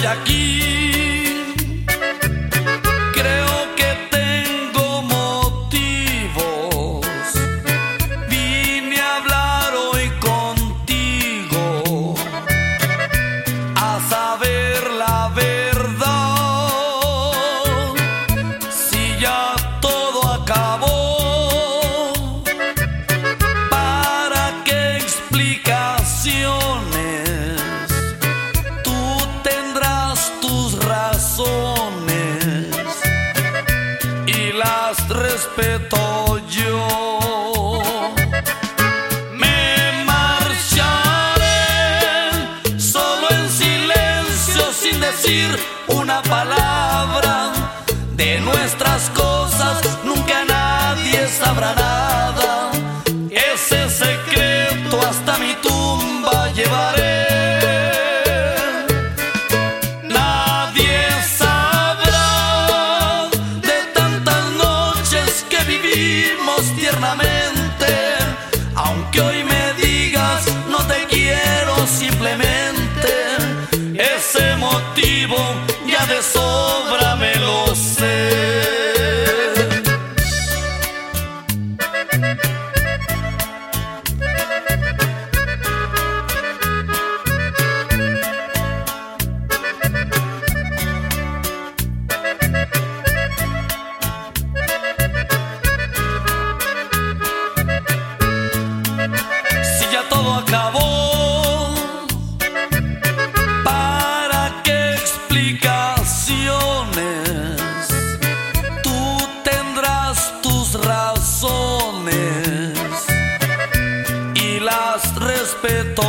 aquí. Creo que tengo motivos. Vine a hablar hoy contigo, a saber la verdad. Si ya todo acabó, ¿para qué explicaciones? Y las respeto yo. Me marcharé solo en silencio, sin decir una palabra. De nuestras cosas nunca nadie sabrá nada. Ese secreto hasta mi tumba llevaré. Tiernamente, aunque hoy me digas no te quiero, simplemente ese motivo ya de sobra me lo sé. Todo acabó, ¿para qué explicaciones? Tú tendrás tus razones y las respeto